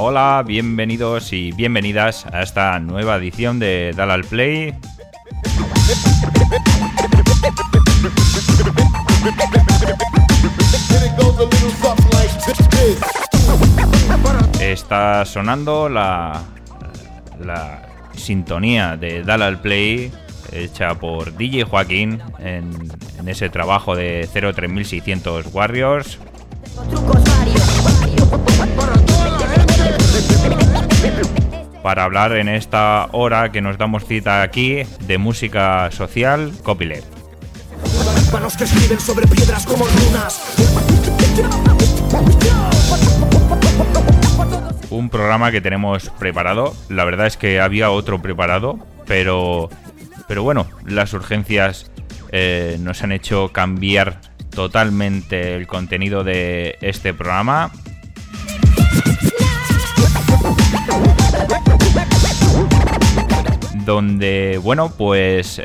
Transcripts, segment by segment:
Hola, bienvenidos y bienvenidas a esta nueva edición de Dale al Play. Está sonando la sintonía de Dale al Play hecha por DJ Joaquín en ese trabajo de 03600 Warriors. Para hablar en esta hora que nos damos cita aquí de música social, copyleft. Manos que escriben sobre piedras como runas. Un programa que tenemos preparado. La verdad es que había otro preparado, pero bueno, las urgencias nos han hecho cambiar totalmente el contenido de este programa. Donde, bueno, pues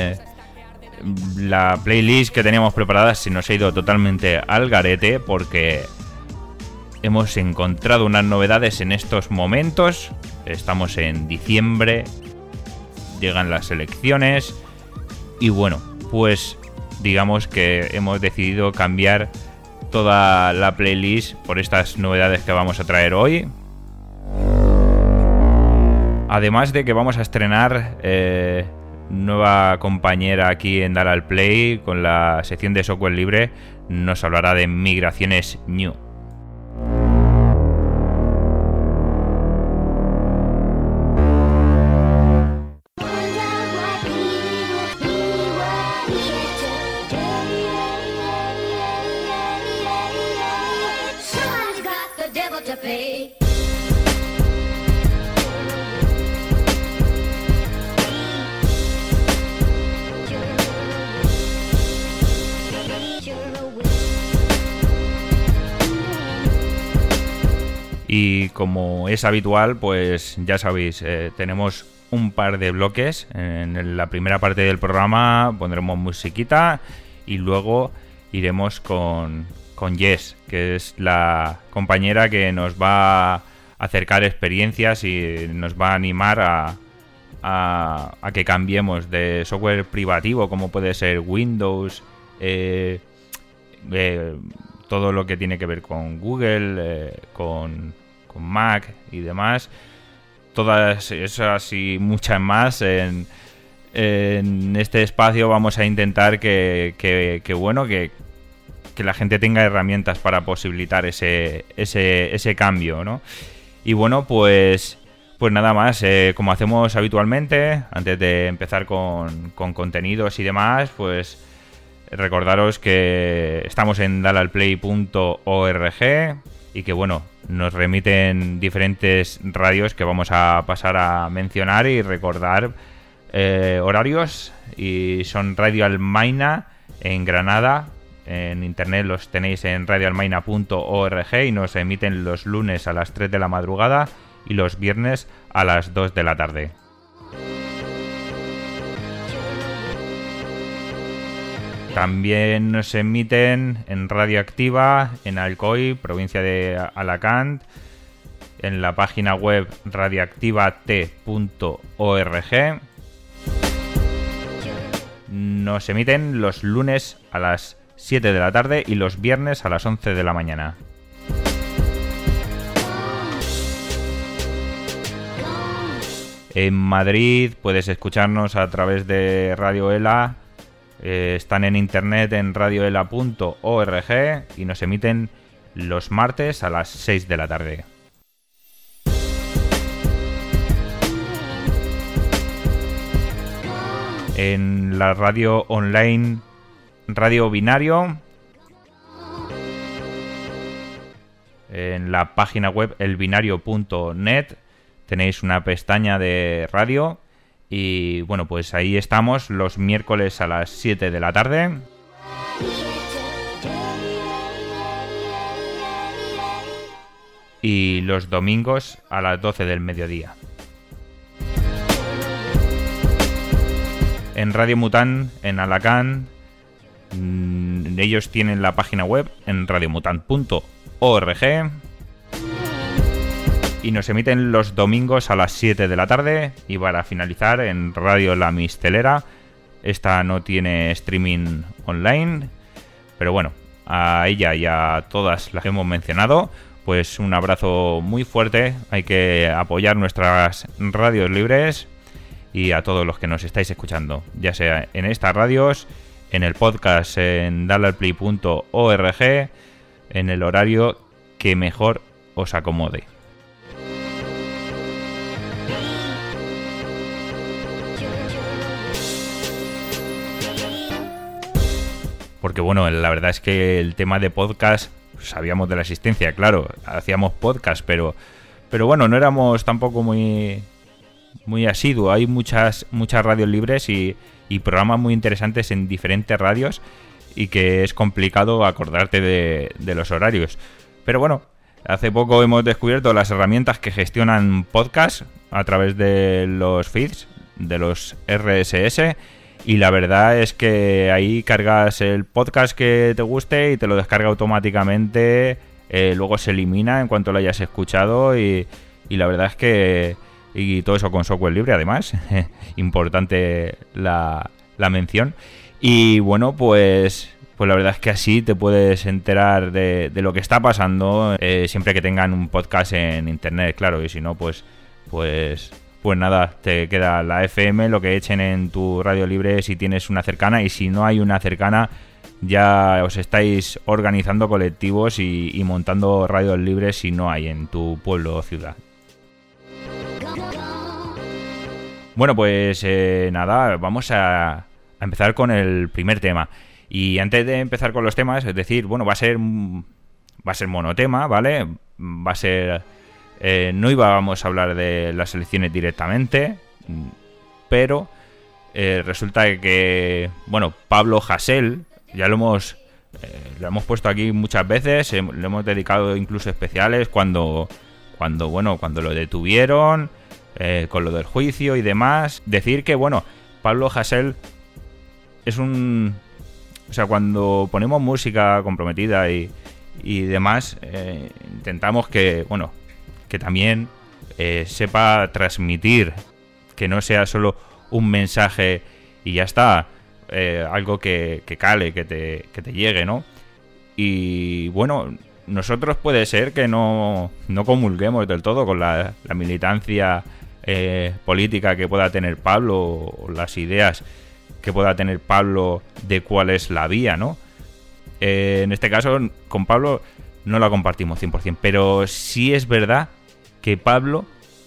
la playlist que teníamos preparada se nos ha ido totalmente al garete porque hemos encontrado unas novedades en estos momentos. Estamos en diciembre, llegan las elecciones y bueno, pues digamos que hemos decidido cambiar toda la playlist por estas novedades que vamos a traer hoy. Además de que vamos a estrenar nueva compañera aquí en Dale al Play con la sección de software libre, nos hablará de migraciones New. Y como es habitual, pues ya sabéis, tenemos un par de bloques. En la primera parte del programa pondremos musiquita y luego iremos con Jess, que es la compañera que nos va a acercar experiencias y nos va a animar a que cambiemos de software privativo, como puede ser Windows, todo lo que tiene que ver con Google, con Mac y demás. Todas esas y muchas más en este espacio vamos a intentar que la gente tenga herramientas para posibilitar ese cambio, ¿no? Y bueno, pues nada más, como hacemos habitualmente, antes de empezar con contenidos y demás, pues recordaros que estamos en dalealplay.org y que bueno, nos remiten diferentes radios que vamos a pasar a mencionar y recordar horarios, y son Radio Almaina en Granada. En internet los tenéis en radioalmaina.org y nos emiten los lunes a las 3 de la madrugada y los viernes a las 2 de la tarde. También nos emiten en Radio Activa, en Alcoy, provincia de Alacant, en la página web radioactivate.org. Nos emiten los lunes a las 7 de la tarde y los viernes a las 11 de la mañana. En Madrid puedes escucharnos a través de Radio ELA. Están en internet en radioela.org y nos emiten los martes a las 6 de la tarde. En la radio online Radio Binario, en la página web elbinario.net tenéis una pestaña de radio. Y bueno, pues ahí estamos los miércoles a las 7 de la tarde. Y los domingos a las 12 del mediodía. En Radio Mutant, en Alacant, ellos tienen la página web en radiomutant.org. y nos emiten los domingos a las 7 de la tarde. Y para finalizar, en Radio La Mistelera. Esta no tiene streaming online, pero bueno, a ella y a todas las que hemos mencionado, pues un abrazo muy fuerte. Hay que apoyar nuestras radios libres y a todos los que nos estáis escuchando, ya sea en estas radios, en el podcast en dalalplay.org, en el horario que mejor os acomode. Porque bueno, la verdad es que el tema de podcast, sabíamos de la existencia, claro, hacíamos podcast, pero bueno, no éramos tampoco muy asiduos. Hay muchas radios libres y programas muy interesantes en diferentes radios y que es complicado acordarte de los horarios. Pero bueno, hace poco hemos descubierto las herramientas que gestionan podcast a través de los feeds, de los RSS. Y la verdad es que ahí cargas el podcast que te guste y te lo descarga automáticamente. Luego se elimina en cuanto lo hayas escuchado y la verdad es que... Y todo eso con software libre, además. Importante la mención. Y bueno, pues la verdad es que así te puedes enterar de lo que está pasando siempre que tengan un podcast en internet, claro. Y si no, pues nada, te queda la FM, lo que echen en tu radio libre si tienes una cercana, y si no hay una cercana, ya os estáis organizando colectivos y montando radios libres si no hay en tu pueblo o ciudad. Bueno, pues nada, vamos a empezar con el primer tema. Y antes de empezar con los temas, es decir, bueno, va a ser monotema, ¿vale? Va a ser... no íbamos a hablar de las elecciones directamente, pero resulta que, bueno, Pablo Hasél, ya lo hemos puesto aquí muchas veces, le hemos dedicado incluso especiales cuando lo detuvieron, con lo del juicio y demás. Decir que, bueno, Pablo Hasél es o sea, cuando ponemos música comprometida y demás, intentamos que, bueno, que también sepa transmitir, que no sea solo un mensaje y ya está, algo que cale, que te llegue, ¿no? Y bueno, nosotros puede ser que no comulguemos del todo con la militancia política que pueda tener Pablo, o las ideas que pueda tener Pablo de cuál es la vía, ¿no? En este caso, con Pablo no la compartimos 100%, pero sí es verdad que Pablo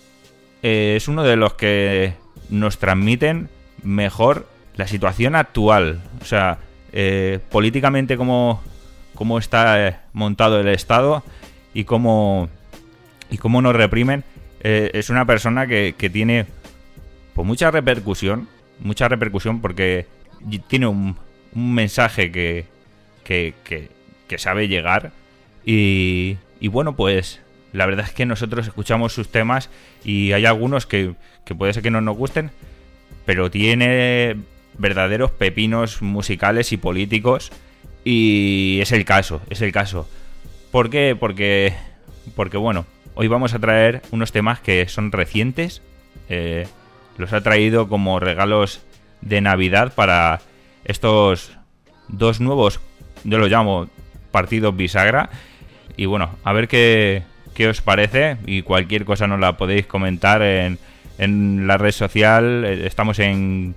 es uno de los que nos transmiten mejor la situación actual. O sea, políticamente cómo está montado el Estado y cómo nos reprimen. Es una persona que tiene pues mucha repercusión porque tiene un mensaje que sabe llegar y bueno, pues la verdad es que nosotros escuchamos sus temas y hay algunos que puede ser que no nos gusten, pero tiene verdaderos pepinos musicales y políticos, y es el caso. ¿Por qué? Porque bueno, hoy vamos a traer unos temas que son recientes, los ha traído como regalos de Navidad para estos dos nuevos, yo los llamo partidos bisagra, y bueno, a ver qué os parece, y cualquier cosa nos la podéis comentar en la red social. Estamos en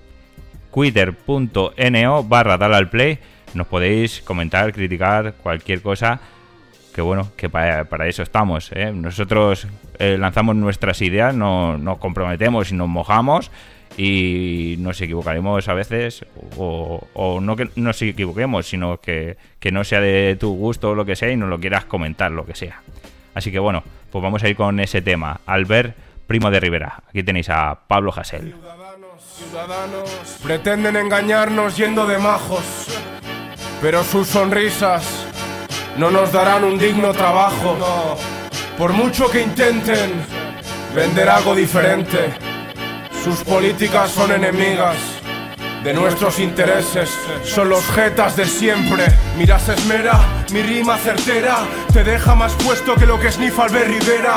twitter.no/dalalplay. Nos podéis comentar, criticar, cualquier cosa, que bueno, que para eso estamos, ¿eh? Nosotros lanzamos nuestras ideas, nos comprometemos y nos mojamos, y nos equivocaremos a veces, o no que nos equivoquemos, sino que no sea de tu gusto o lo que sea y nos lo quieras comentar, lo que sea. Así que bueno, pues vamos a ir con ese tema. Albert Primo de Rivera. Aquí tenéis a Pablo Hasél. Ciudadanos pretenden engañarnos yendo de majos, pero sus sonrisas no nos darán un digno trabajo. Por mucho que intenten vender algo diferente, sus políticas son enemigas de nuestros intereses, son los jetas de siempre. Mira, se esmera, mi rima certera te deja más puesto que lo que snifa Albert Rivera.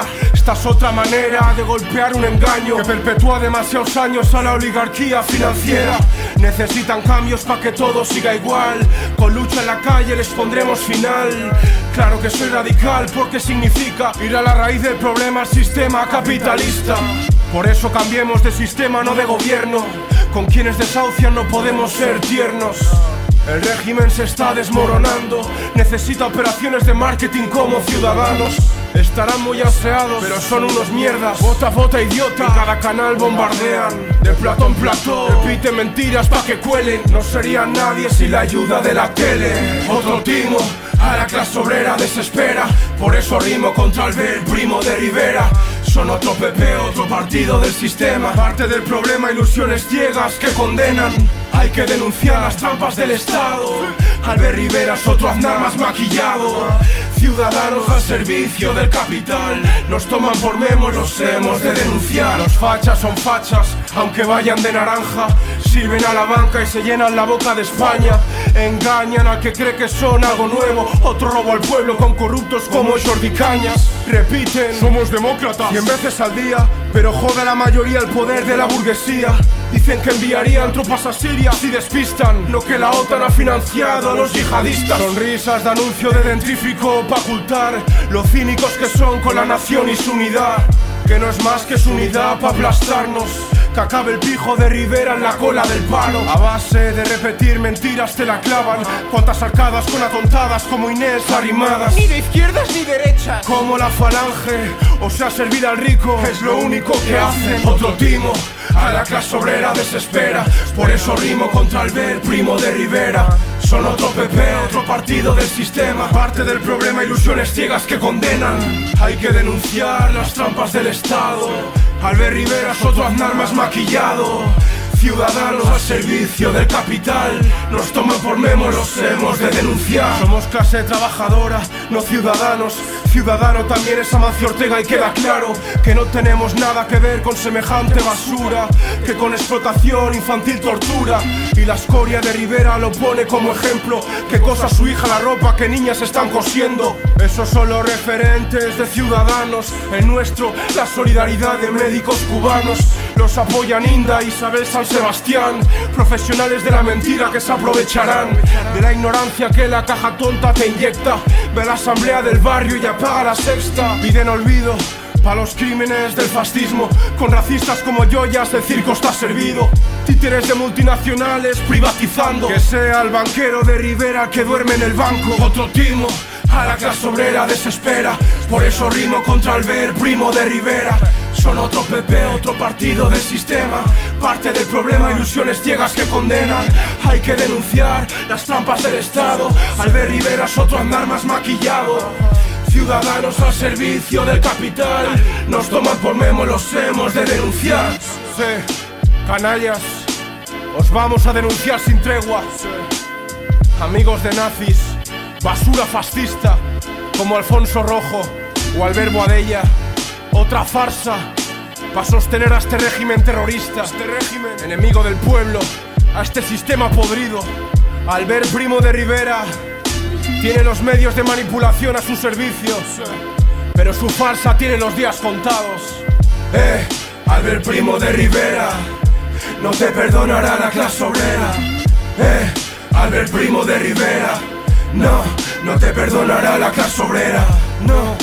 Esta es otra manera de golpear un engaño que perpetúa demasiados años a la oligarquía financiera. Necesitan cambios para que todo siga igual. Con lucha en la calle les pondremos final. Claro que soy radical porque significa ir a la raíz del problema al sistema capitalista. Por eso cambiemos de sistema, no de gobierno. Con quienes desahucian no podemos ser tiernos. El régimen se está desmoronando. Necesita operaciones de marketing como ciudadanos. Estarán muy aseados, pero son unos mierdas. Vota, idiota. En cada canal bombardean. De plató en plató. Repiten mentiras pa' que cuelen. No serían nadie sin la ayuda de la tele. Otro timo. A la clase obrera desespera. Por eso rimo contra Albert, primo de Rivera. Son otro PP, otro partido del sistema. Parte del problema, ilusiones ciegas que condenan. Hay que denunciar las trampas del Estado. Albert Rivera es otro Aznar más maquillado. Ciudadanos al servicio del capital. Nos toman por memos, los hemos de denunciar. Los fachas son fachas, aunque vayan de naranja. Sirven a la banca y se llenan la boca de España. Engañan al que cree que son algo nuevo. Otro robo al pueblo con corruptos como Jordi Cañas. Repiten, somos demócratas 100 veces al día, pero jode a la mayoría el poder de la burguesía. Dicen que enviarían tropas a Siria si despistan. Lo que la OTAN ha financiado a los yihadistas. Sonrisas de anuncio de dentrífico para ocultar lo cínicos que son con la nación y su unidad. Que no es más que su unidad para aplastarnos. Que acabe el pijo de Rivera en la cola del palo. A base de repetir mentiras te la clavan. Cuantas arcadas con atontadas como Inés arrimadas. Ni de izquierdas ni derechas. Como la falange, o sea, servir al rico es lo único que hacen. Otro timo, a la clase obrera desespera. Por eso rimo contra Albert, primo de Rivera. Son otro PP, otro partido del sistema. Parte del problema, ilusiones ciegas que condenan. Hay que denunciar las trampas del Estado. Albert Rivera es otro Aznar más maquillado. Ciudadanos al servicio del capital. Nos toman por memos, los hemos de denunciar. Somos clase trabajadora, no ciudadanos. Ciudadano también es Amancio Ortega y queda claro que no tenemos nada que ver con semejante basura. Que con explotación infantil tortura. Y la escoria de Rivera lo pone como ejemplo. Que cosa su hija la ropa que niñas están cosiendo. Esos son los referentes de Ciudadanos. El nuestro, la solidaridad de médicos cubanos. Los apoyan Inda, Isabel, San Sebastián. Profesionales de la mentira que se aprovecharán de la ignorancia que la caja tonta te inyecta. Ve la asamblea del barrio y apaga la sexta. Piden olvido pa' los crímenes del fascismo. Con racistas como Joyas el circo está servido. Títeres de multinacionales privatizando. Que sea el banquero de Rivera que duerme en el banco. Otro timo, a la clase obrera desespera. Por eso rimo contra Albert, primo de Rivera. Son otro PP, otro partido del sistema. Parte del problema, ilusiones ciegas que condenan. Hay que denunciar las trampas del Estado. Albert Rivera es otro Aznar más maquillado. Ciudadanos al servicio del capital. Nos toman por memo, los hemos de denunciar. Sí, canallas, os vamos a denunciar sin tregua. Amigos de nazis, basura fascista, como Alfonso Rojo o Albert Boadella. Otra farsa para sostener a este régimen terrorista. Este régimen enemigo del pueblo, a este sistema podrido. Albert, primo de Rivera, tiene los medios de manipulación a su servicio, pero su farsa tiene los días contados. Albert, primo de Rivera, no te perdonará la clase obrera. Albert, primo de Rivera, no te perdonará la clase obrera. No.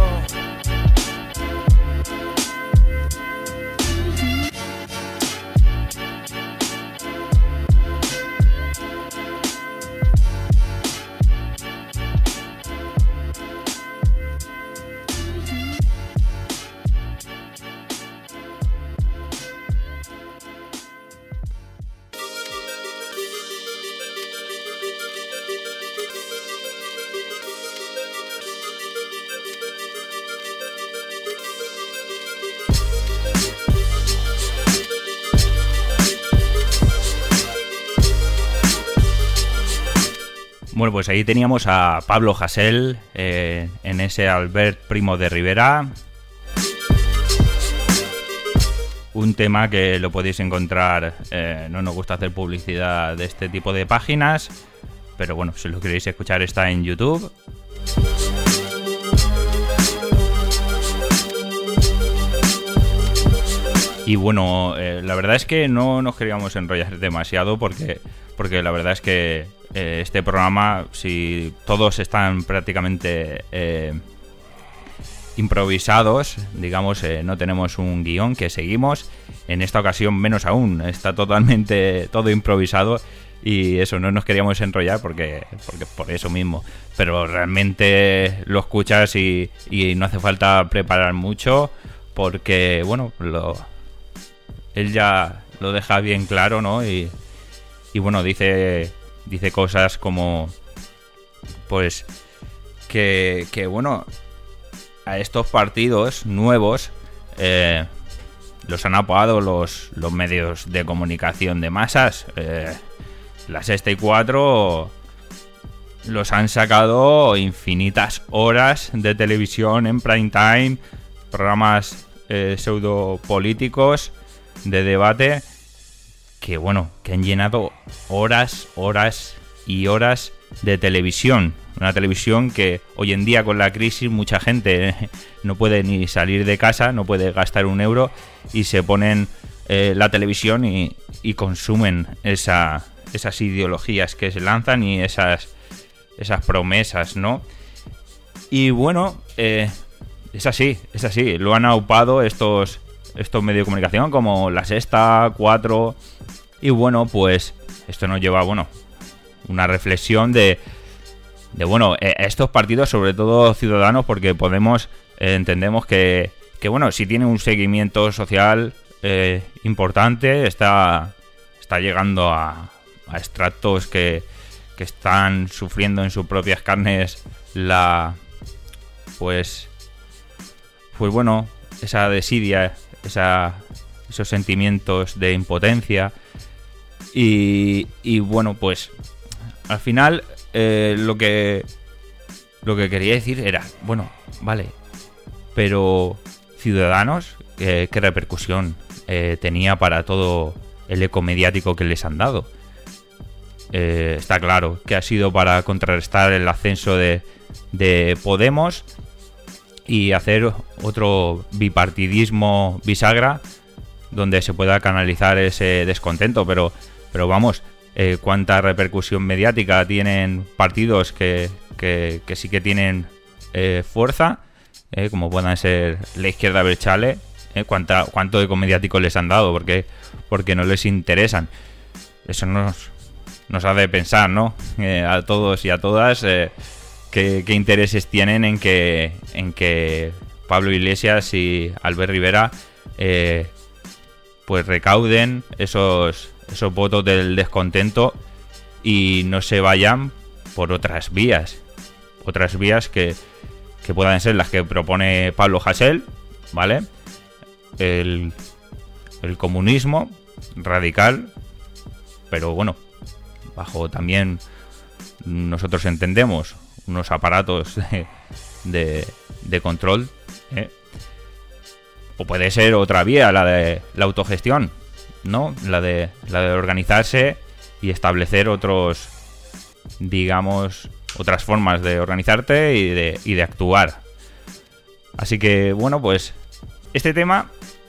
Bueno, pues ahí teníamos a Pablo Hasél en ese Albert, primo de Rivera. Un tema que lo podéis encontrar, no nos gusta hacer publicidad de este tipo de páginas, pero bueno, si lo queréis escuchar está en YouTube. Y bueno, la verdad es que no nos queríamos enrollar demasiado porque la verdad es que este programa, si todos están prácticamente improvisados, digamos, no tenemos un guión que seguimos. En esta ocasión menos aún, está totalmente todo improvisado y eso, no nos queríamos enrollar porque por eso mismo. Pero realmente lo escuchas y no hace falta preparar mucho porque, bueno, él ya lo deja bien claro, ¿no? Y bueno, dice cosas como, pues, que bueno, a estos partidos nuevos los han apoyado los medios de comunicación de masas. La Sexta y Cuatro los han sacado infinitas horas de televisión en prime time, programas pseudopolíticos de debate que, bueno, que han llenado horas y horas de televisión. Una televisión que hoy en día con la crisis mucha gente no puede ni salir de casa, no puede gastar un euro y se ponen la televisión y consumen esas ideologías que se lanzan y esas promesas, ¿no? Y bueno, es así, lo han aupado estos medios de comunicación como La Sexta, Cuatro, y bueno, pues esto nos lleva, bueno, una reflexión de bueno, estos partidos, sobre todo Ciudadanos, porque Podemos entendemos que bueno, si tiene un seguimiento social importante, está llegando a extractos que están sufriendo en sus propias carnes pues bueno, esa desidia, esos sentimientos de impotencia y bueno, pues al final lo que quería decir era, bueno, vale, pero Ciudadanos, ¿qué repercusión tenía para todo el eco mediático que les han dado? Está claro que ha sido para contrarrestar el ascenso de Podemos y hacer otro bipartidismo bisagra donde se pueda canalizar ese descontento, pero vamos, cuánta repercusión mediática tienen partidos que sí que tienen fuerza, como puedan ser la izquierda Abertzale, cuánto eco mediático les han dado, porque no les interesan. Eso nos hace pensar, ¿no? A todos y a todas qué intereses tienen en que Pablo Iglesias y Albert Rivera pues recauden esos votos del descontento y no se vayan por otras vías que puedan ser las que propone Pablo Hasél, ¿vale? El comunismo radical, pero bueno, bajo también, nosotros entendemos, unos aparatos de control, o puede ser otra vía, la de la autogestión, ¿no? La de organizarse y establecer otras formas de organizarte y de actuar. Así que bueno, pues este tema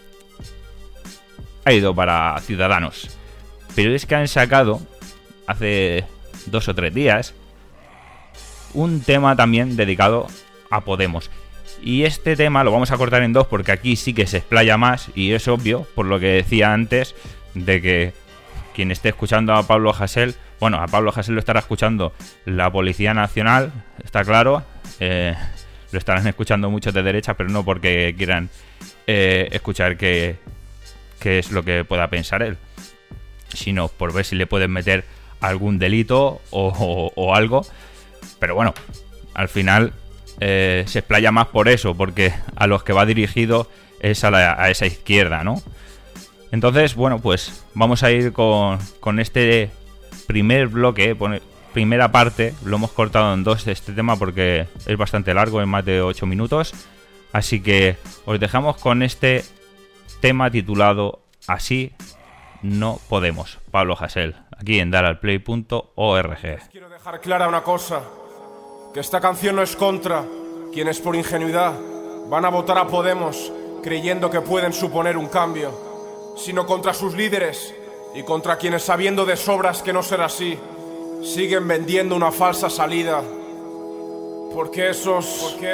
ha ido para Ciudadanos, pero es que han sacado hace 2 o 3 días un tema también dedicado a Podemos. Y este tema lo vamos a cortar en 2 porque aquí sí que se explaya más y es obvio, por lo que decía antes, de que quien esté escuchando a Pablo Hasél, bueno, a Pablo Hasél lo estará escuchando la Policía Nacional, está claro, lo estarán escuchando muchos de derecha, pero no porque quieran escuchar qué es lo que pueda pensar él, sino por ver si le pueden meter algún delito o algo. Pero bueno, al final se explaya más por eso, porque a los que va dirigido es a esa izquierda, ¿no? Entonces, bueno, pues vamos a ir con este primer bloque, primera parte. Lo hemos cortado en 2 de este tema porque es bastante largo, en más de 8 minutos. Así que os dejamos con este tema titulado Así no podemos, Pablo Hasél, aquí en daralplay.org. Quiero dejar clara una cosa, que esta canción no es contra quienes por ingenuidad van a votar a Podemos creyendo que pueden suponer un cambio. sino contra sus líderes y contra quienes, sabiendo de sobras que no será así, siguen vendiendo una falsa salida. Porque esos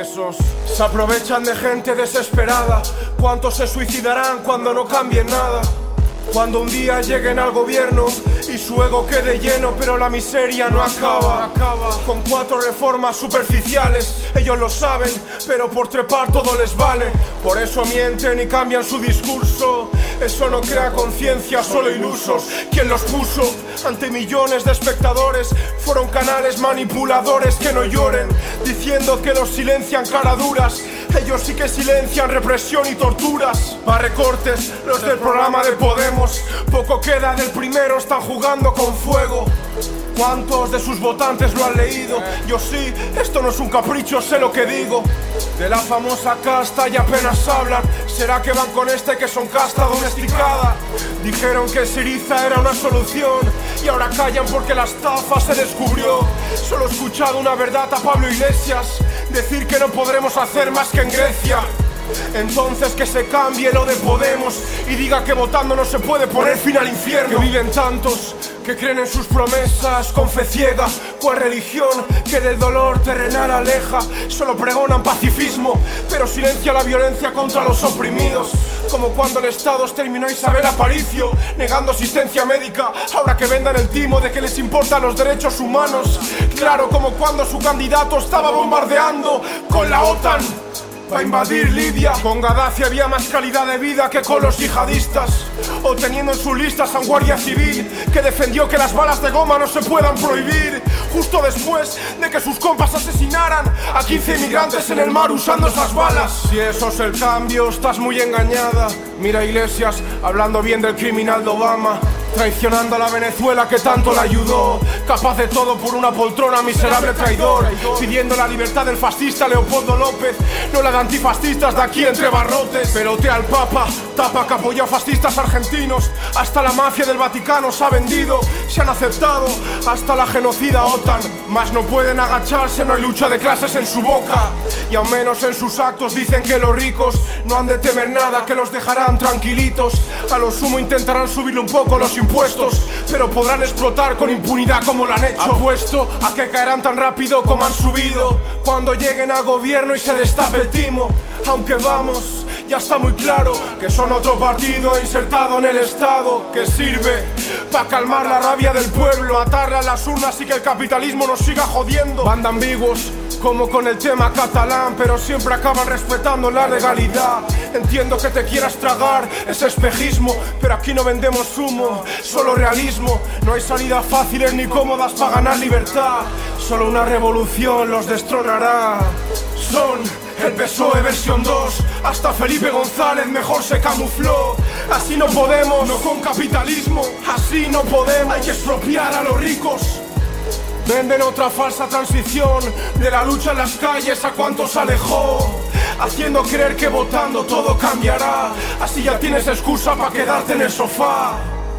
se aprovechan de gente desesperada. ¿Cuántos se suicidarán cuando no cambien nada? Cuando un día lleguen al gobierno y su ego quede lleno, pero la miseria no acaba. Con 4 reformas superficiales, ellos lo saben, pero por trepar todo les vale. Por eso mienten y cambian su discurso. Eso no crea conciencia, solo ilusos. ¿Quién los puso? Ante millones de espectadores fueron canales manipuladores que no lloren, diciendo que los silencian caraduras. Ellos sí que silencian represión y torturas. Pa' recortes, los del programa de Podemos. Poco queda del primero, están jugando con fuego. ¿Cuántos de sus votantes lo han leído? Yo sí, esto no es un capricho, sé lo que digo. De la famosa casta y apenas hablan. ¿Será que van con este que son casta domesticada? Dijeron que Syriza era una solución y ahora callan porque la estafa se descubrió. Solo he escuchado una verdad a Pablo Iglesias decir que no podremos hacer más que en Grecia. Entonces que se cambie lo de Podemos y diga que votando no se puede poner fin al infierno. Que viven tantos que creen en sus promesas con fe ciega, cual religión que del dolor terrenal aleja. Solo pregonan pacifismo, pero silencia la violencia contra los oprimidos. Como cuando el Estado exterminó a Isabel Aparicio, negando asistencia médica, ahora que vendan el timo de que les importan los derechos humanos. Claro, como cuando su candidato estaba bombardeando con la OTAN para invadir Libia. Con Gaddafi había más calidad de vida que con los yihadistas, o teniendo en sus listas a un guardia civil que defendió que las balas de goma no se puedan prohibir, justo después de que sus compas asesinaran a 15 inmigrantes en el mar usando esas balas. Si eso es el cambio, estás muy engañada. Mira Iglesias hablando bien del criminal de Obama, traicionando a la Venezuela que tanto la ayudó, capaz de todo por una poltrona, miserable traidor, pidiendo la libertad del fascista Leopoldo López, no la de antifascistas de aquí entre barrotes. Pelotea al Papa, tapa que apoyó a fascistas argentinos, hasta la mafia del Vaticano se ha vendido, se han aceptado hasta la genocida OTAN, mas no pueden agacharse, no hay lucha de clases en su boca, y aún menos en sus actos dicen que los ricos no han de temer nada, que los dejarán tranquilitos, a lo sumo intentarán subirle un poco los impuestos, pero podrán explotar con impunidad como lo han hecho. Apuesto a que caerán tan rápido como han subido cuando lleguen al gobierno y se destape el timo. Aunque vamos, ya está muy claro que son otro partido insertado en el Estado, que sirve para calmar la rabia del pueblo, atarla a las urnas y que el capitalismo nos siga jodiendo. Van de ambiguos como con el tema catalán, pero siempre acaban respetando la legalidad. Entiendo que te quieras tragar ese espejismo, pero aquí no vendemos humo, solo realismo. No hay salidas fáciles ni cómodas para ganar libertad, solo una revolución los destronará. Son el PSOE versión 2, hasta Felipe González mejor se camufló. Así no podemos, no con capitalismo, así no podemos. Hay que expropiar a los ricos. Venden otra falsa transición de la lucha en las calles a cuantos alejó, haciendo creer que votando todo cambiará. Así ya tienes excusa para quedarte en el sofá.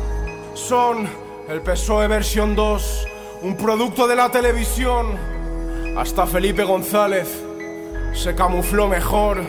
Son el PSOE versión 2, un producto de la televisión. Hasta Felipe González se camufló mejor.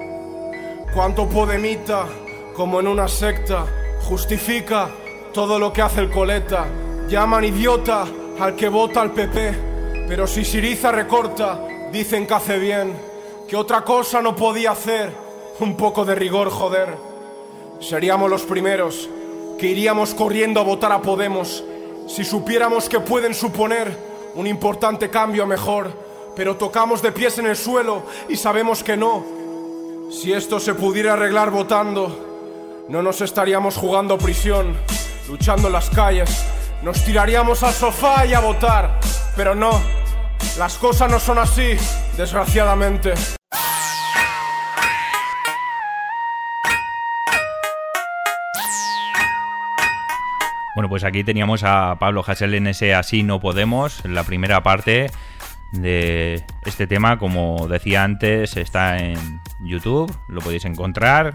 Cuánto podemita, como en una secta, justifica todo lo que hace el coleta. Llaman idiota al que vota al PP, pero si Syriza recorta, dicen que hace bien. Que otra cosa no podía hacer, un poco de rigor, joder. Seríamos los primeros que iríamos corriendo a votar a Podemos si supiéramos que pueden suponer un importante cambio a mejor, pero tocamos de pies en el suelo y sabemos que no. Si esto se pudiera arreglar votando, no nos estaríamos jugando prisión, luchando en las calles. Nos tiraríamos al sofá y a votar, pero no, las cosas no son así, desgraciadamente. Bueno, pues aquí teníamos a Pablo Hasél en ese Así no podemos, en la primera parte de este tema. Como decía antes, está en YouTube, lo podéis encontrar.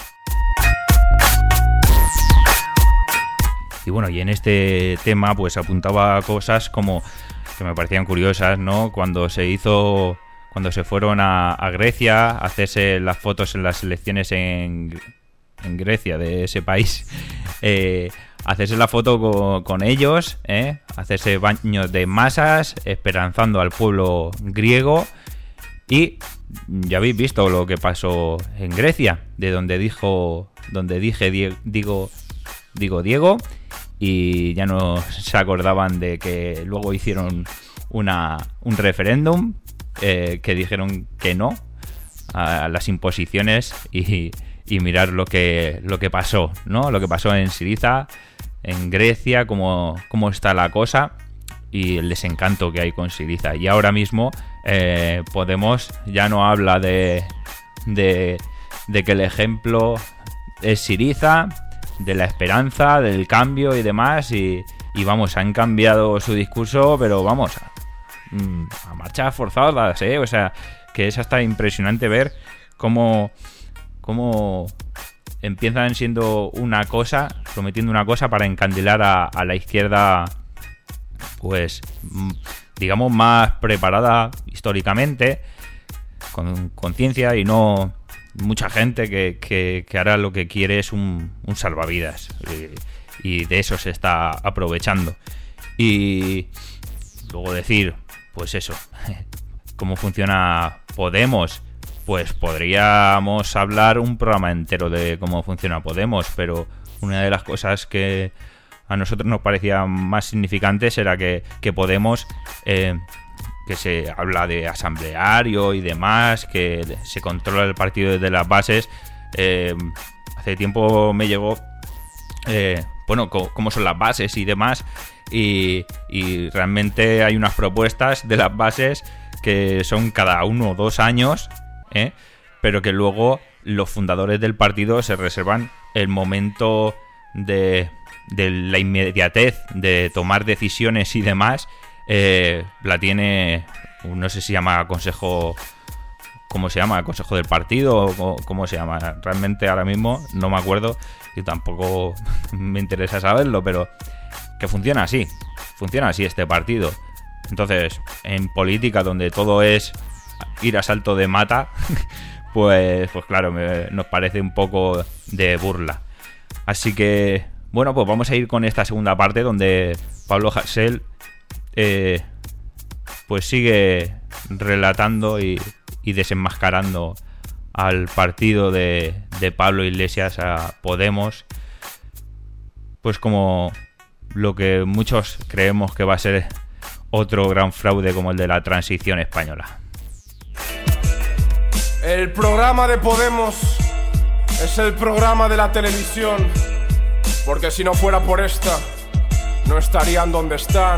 Y bueno, y en este tema pues apuntaba cosas como que me parecían curiosas, ¿no? Cuando se fueron a Grecia a hacerse las fotos en las elecciones en en Grecia, de ese país, hacerse la foto con ellos, hacerse baños de masas, esperanzando al pueblo griego. Y ya habéis visto lo que pasó en Grecia, de donde dije Diego, y ya no se acordaban de que luego hicieron un referéndum que dijeron que no a las imposiciones, y mirar lo que pasó, ¿no? Lo que pasó en Syriza, en Grecia, cómo está la cosa y el desencanto que hay con Syriza. Y ahora mismo Podemos ya no habla de que el ejemplo es Syriza, de la esperanza, del cambio y demás, y vamos, han cambiado su discurso, pero vamos, a marchas forzadas, o sea, que es hasta impresionante ver cómo empiezan siendo una cosa, prometiendo una cosa para encandilar a la izquierda, pues digamos más preparada históricamente, con conciencia, y no mucha gente que ahora lo que quiere es un salvavidas, y de eso se está aprovechando. Y luego decir, pues eso, cómo funciona Podemos, pues podríamos hablar un programa entero de cómo funciona Podemos, pero una de las cosas que a nosotros nos parecía más significantes era que Podemos, que se habla de asambleario y demás, que se controla el partido desde las bases. Hace tiempo me llegó cómo son las bases y demás, y realmente hay unas propuestas de las bases que son cada 1 o 2 años, pero que luego los fundadores del partido se reservan el momento de la inmediatez de tomar decisiones y demás. La tiene, no sé si se llama consejo, ¿cómo se llama? ¿Consejo del partido? ¿O cómo se llama? Realmente ahora mismo no me acuerdo y tampoco me interesa saberlo, pero que funciona así este partido. Entonces, en política, donde todo es ir a salto de mata, pues claro, nos parece un poco de burla. Así que, bueno, pues vamos a ir con esta segunda parte, donde Pablo Hasél pues sigue relatando y desenmascarando al partido de Pablo Iglesias, a Podemos, pues como lo que muchos creemos que va a ser otro gran fraude como el de la transición española. El programa de Podemos es el programa de la televisión, porque si no fuera por esta, no estarían donde están.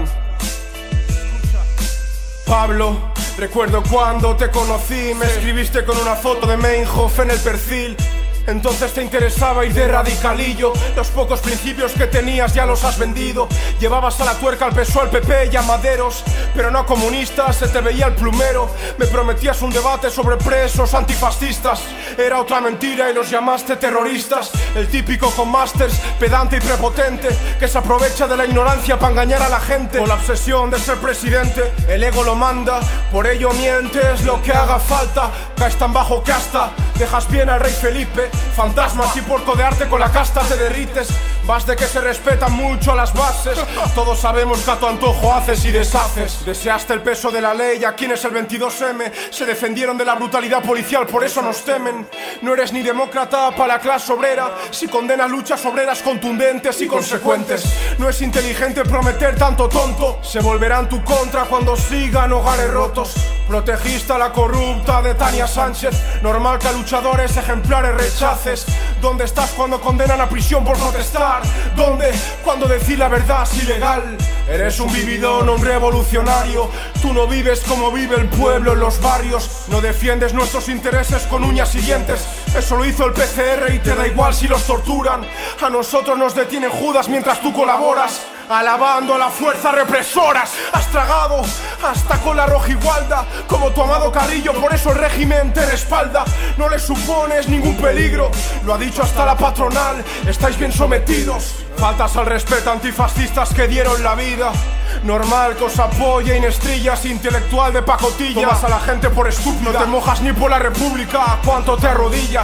Pablo, recuerdo cuando te conocí, me escribiste con una foto de Meinhof en el perfil. Entonces te interesaba ir de radicalillo, los pocos principios que tenías ya los has vendido. Llevabas a la tuerca al PSOE, al PP y a Maderos, pero no a comunistas, se te veía el plumero. Me prometías un debate sobre presos antifascistas, era otra mentira y los llamaste terroristas. El típico con másters, pedante y prepotente, que se aprovecha de la ignorancia para engañar a la gente. Con la obsesión de ser presidente, el ego lo manda, por ello mientes lo que haga falta. Caes tan bajo que hasta dejas bien al rey Felipe. Fantasmas y por codearte con la casta te derrites. Vas de que se respetan mucho a las bases. Todos sabemos que a tu antojo haces y deshaces. Deseaste el peso de la ley a quienes el 22M se defendieron de la brutalidad policial, por eso nos temen. No eres ni demócrata para la clase obrera si condenas luchas obreras contundentes y consecuentes. No es inteligente prometer tanto tonto, se volverá en tu contra cuando sigan hogares rotos. Protegiste a la corrupta de Tania Sánchez, normal que a luchadores ejemplares rechaces. ¿Dónde estás cuando condenan a prisión por protestar? ¿Dónde cuando decir la verdad es ilegal? Eres un vividor, un revolucionario. Tú no vives como vive el pueblo en los barrios. No defiendes nuestros intereses con uñas y dientes. Eso lo hizo el PCR y te da igual si los torturan. A nosotros nos detienen Judas mientras tú colaboras, alabando a las fuerzas represoras. Has tragado hasta con la rojigualda, como tu amado Carrillo, por eso el régimen te respalda. No le supones ningún peligro, lo ha dicho hasta la patronal, estáis bien sometidos. Faltas al respeto a antifascistas que dieron la vida. Normal que os apoye Inestrillas, intelectual de pacotilla. Tomas a la gente por estúpida, no te mojas ni por la república. ¿Cuánto te arrodillas?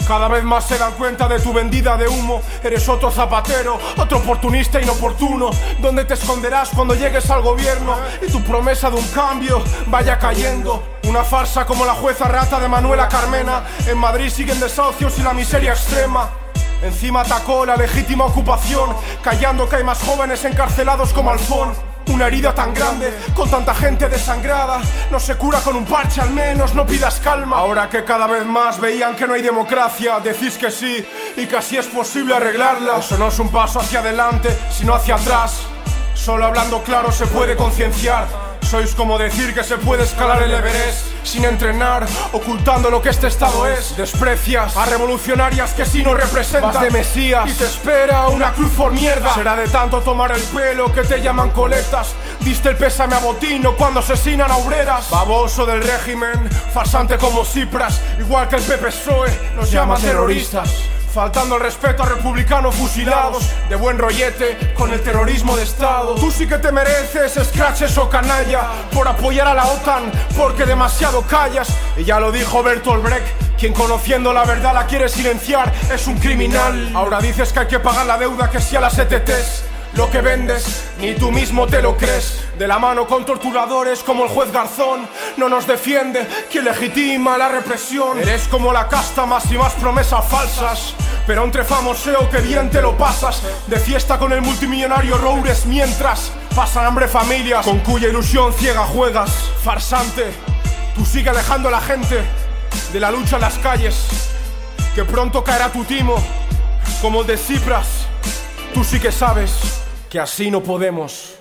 Cada vez más se dan cuenta de tu vendida de humo. Eres otro zapatero, otro oportunista inoportuno. ¿Dónde te esconderás cuando llegues al gobierno y tu promesa de un cambio vaya cayendo? Una farsa como la jueza rata de Manuela Carmena. En Madrid siguen desahucios y la miseria extrema. Encima atacó la legítima ocupación, callando que hay más jóvenes encarcelados como Alfón. Una herida tan grande, con tanta gente desangrada, no se cura con un parche, al menos no pidas calma. Ahora que cada vez más veían que no hay democracia, decís que sí y que así es posible arreglarla. Eso no es un paso hacia adelante, sino hacia atrás. Solo hablando claro se puede concienciar. Sois como decir que se puede escalar el Everest sin entrenar, ocultando lo que este estado es. Desprecias a revolucionarias que sí nos representan. Vas de mesías y te espera una cruz por mierda. Será de tanto tomar el pelo que te llaman coletas. Diste el pésame a Botino cuando asesinan a obreras. Baboso del régimen, farsante como Tsipras, igual que el PP-PSOE nos llama terroristas. Faltando el respeto a republicanos fusilados, de buen rollete con el terrorismo de Estado. Tú sí que te mereces scratches o canalla por apoyar a la OTAN, porque demasiado callas. Y ya lo dijo Bertolt Brecht, quien conociendo la verdad la quiere silenciar es un criminal. Ahora dices que hay que pagar la deuda que sí a las ETTs. Lo que vendes, ni tú mismo te lo crees. De la mano con torturadores como el juez Garzón. No nos defiende quien legitima la represión. Eres como la casta, más y más promesas falsas. Pero entre famoseo que bien te lo pasas. De fiesta con el multimillonario Roures mientras pasan hambre familias con cuya ilusión ciega juegas. Farsante, tú sigue alejando a la gente de la lucha en las calles, que pronto caerá tu timo como el de Tsipras. Tú sí que sabes que así no podemos.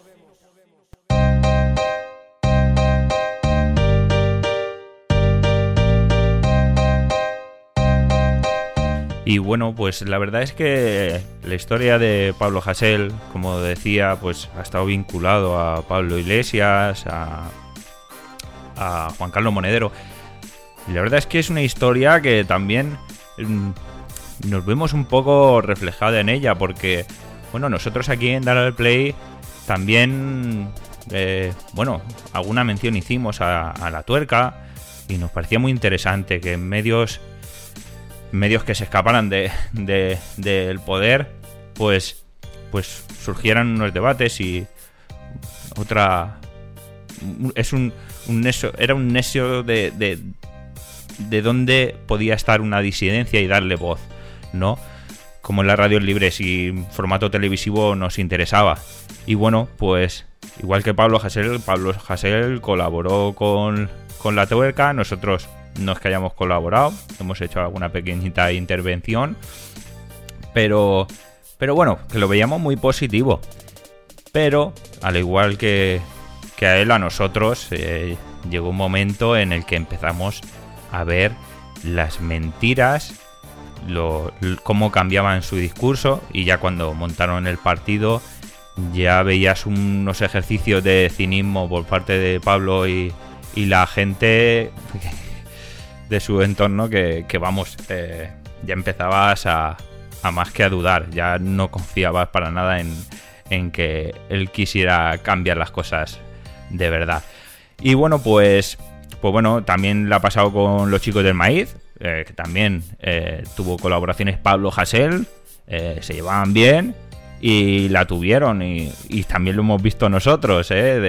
Y bueno, pues la verdad es que la historia de Pablo Hasél, como decía, pues ha estado vinculado a Pablo Iglesias, a Juan Carlos Monedero. Y la verdad es que es una historia que también nos vemos un poco reflejada en ella, porque bueno, nosotros aquí en Dale al Play también alguna mención hicimos a la tuerca, y nos parecía muy interesante que en medios que se escaparan del poder pues surgieran unos debates. Y era un nexo de dónde podía estar una disidencia y darle voz, ¿no? Como en las radios libres y formato televisivo nos interesaba. Y bueno, pues igual que Pablo Hasél colaboró con la tuerca. Nosotros no es que hayamos colaborado, hemos hecho alguna pequeñita intervención, pero bueno, que lo veíamos muy positivo. Pero al igual que a él, a nosotros llegó un momento en el que empezamos a ver las mentiras, cómo cambiaban su discurso, y ya cuando montaron el partido ya veías unos ejercicios de cinismo por parte de Pablo y la gente de su entorno que ya empezabas a más que a dudar, ya no confiabas para nada en que él quisiera cambiar las cosas de verdad. Y bueno, pues bueno, también la ha pasado con los Chicos del Maíz, que también tuvo colaboraciones Pablo Hasél, se llevaban bien y la tuvieron, y también lo hemos visto nosotros,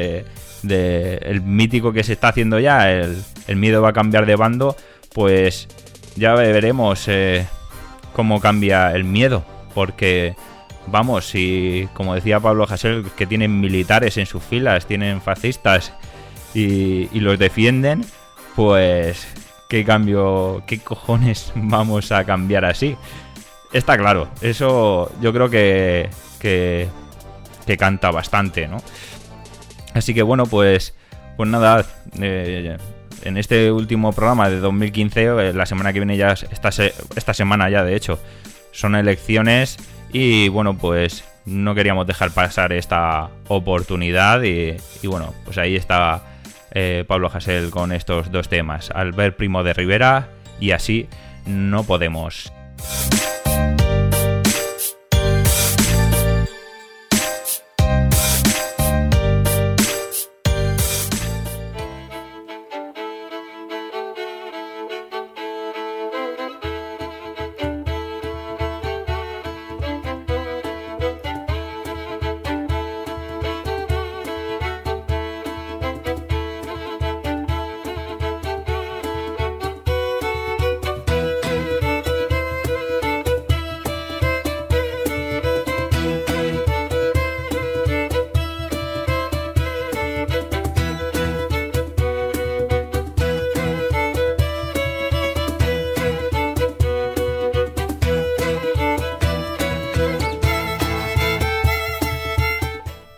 el mítico que se está haciendo ya, el miedo va a cambiar de bando. Pues ya veremos cómo cambia el miedo, porque vamos, si como decía Pablo Hasél, que tienen militares en sus filas, tienen fascistas y los defienden, pues qué cojones vamos a cambiar así. Está claro, eso yo creo que canta bastante, ¿no? Así que bueno, pues nada, en este último programa de 2015, la semana que viene ya, esta semana ya de hecho, son elecciones, y bueno, pues no queríamos dejar pasar esta oportunidad, y bueno, pues ahí está Pablo Hasél con estos dos temas, Albert Primo de Rivera y Así no podemos.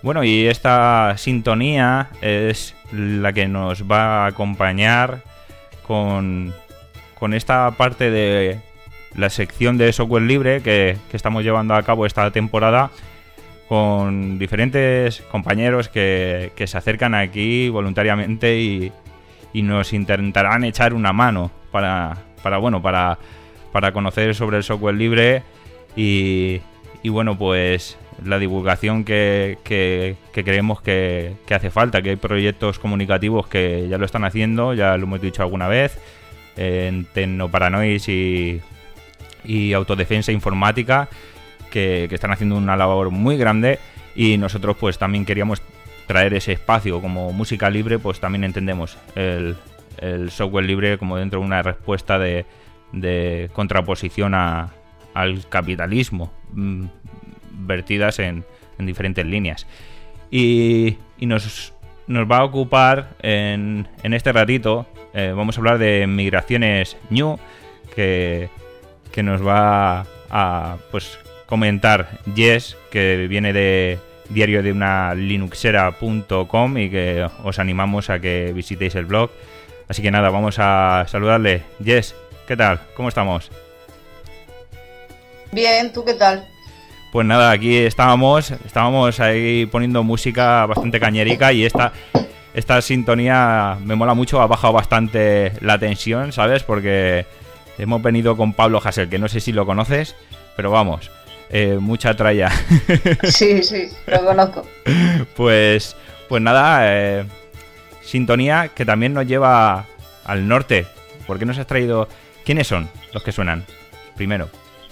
Bueno, y esta sintonía es la que nos va a acompañar con esta parte de la sección de software libre que estamos llevando a cabo esta temporada, con diferentes compañeros que se acercan aquí voluntariamente y nos intentarán echar una mano para conocer sobre el software libre y bueno, pues la divulgación que creemos que hace falta, que hay proyectos comunicativos que ya lo están haciendo, ya lo hemos dicho alguna vez, en Tecnoparanois y Autodefensa Informática, que están haciendo una labor muy grande, y nosotros pues también queríamos traer ese espacio. Como música libre, pues también entendemos el software libre como dentro de una respuesta de contraposición al capitalismo, vertidas en diferentes líneas. Y nos va a ocupar en este ratito, vamos a hablar de migraciones Ñu, que nos va a pues comentar Jess, que viene de diario de una linuxera.com, y que os animamos a que visitéis el blog. Así que nada, vamos a saludarle. Jess, ¿qué tal? ¿Cómo estamos? Bien, ¿tú qué tal? Pues nada, aquí estábamos ahí poniendo música bastante cañerica, y esta sintonía me mola mucho, ha bajado bastante la tensión, ¿sabes? Porque hemos venido con Pablo Hasél, que no sé si lo conoces, pero vamos, mucha tralla. Sí, lo conozco. Pues nada, sintonía que también nos lleva al norte. ¿Por qué nos has traído? ¿Quiénes son los que suenan? Primero.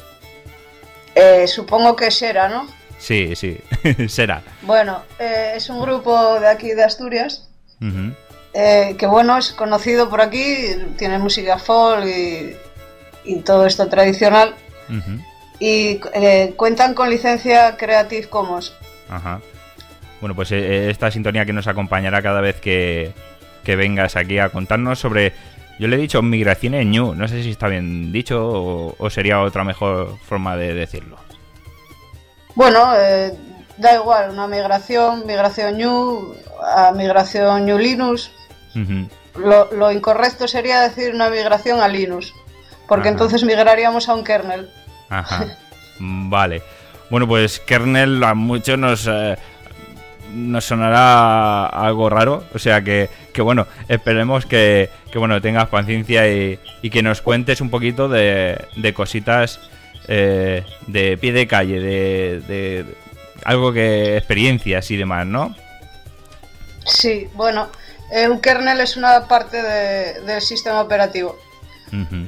Supongo que Sera, ¿no? Sí, Sera. Bueno, es un grupo de aquí de Asturias, uh-huh. Que bueno, es conocido por aquí, tiene música folk y todo esto tradicional, uh-huh. Y cuentan con licencia Creative Commons. Ajá. Bueno, pues esta sintonía que nos acompañará cada vez que vengas aquí a contarnos sobre... Yo le he dicho migraciones Ñu, no sé si está bien dicho o sería otra mejor forma de decirlo. Bueno, da igual, una migración Ñu a migración Ñu Linux. Uh-huh. Lo incorrecto sería decir una migración a Linux, porque Ajá. entonces migraríamos a un kernel. Ajá, vale. Bueno, pues kernel a muchos nos sonará algo raro, o sea que bueno, esperemos que bueno, tengas paciencia y que nos cuentes un poquito de cositas de pie de calle, de algo que experiencias y demás, ¿no? Sí, bueno, un kernel es una parte del sistema operativo. Uh-huh.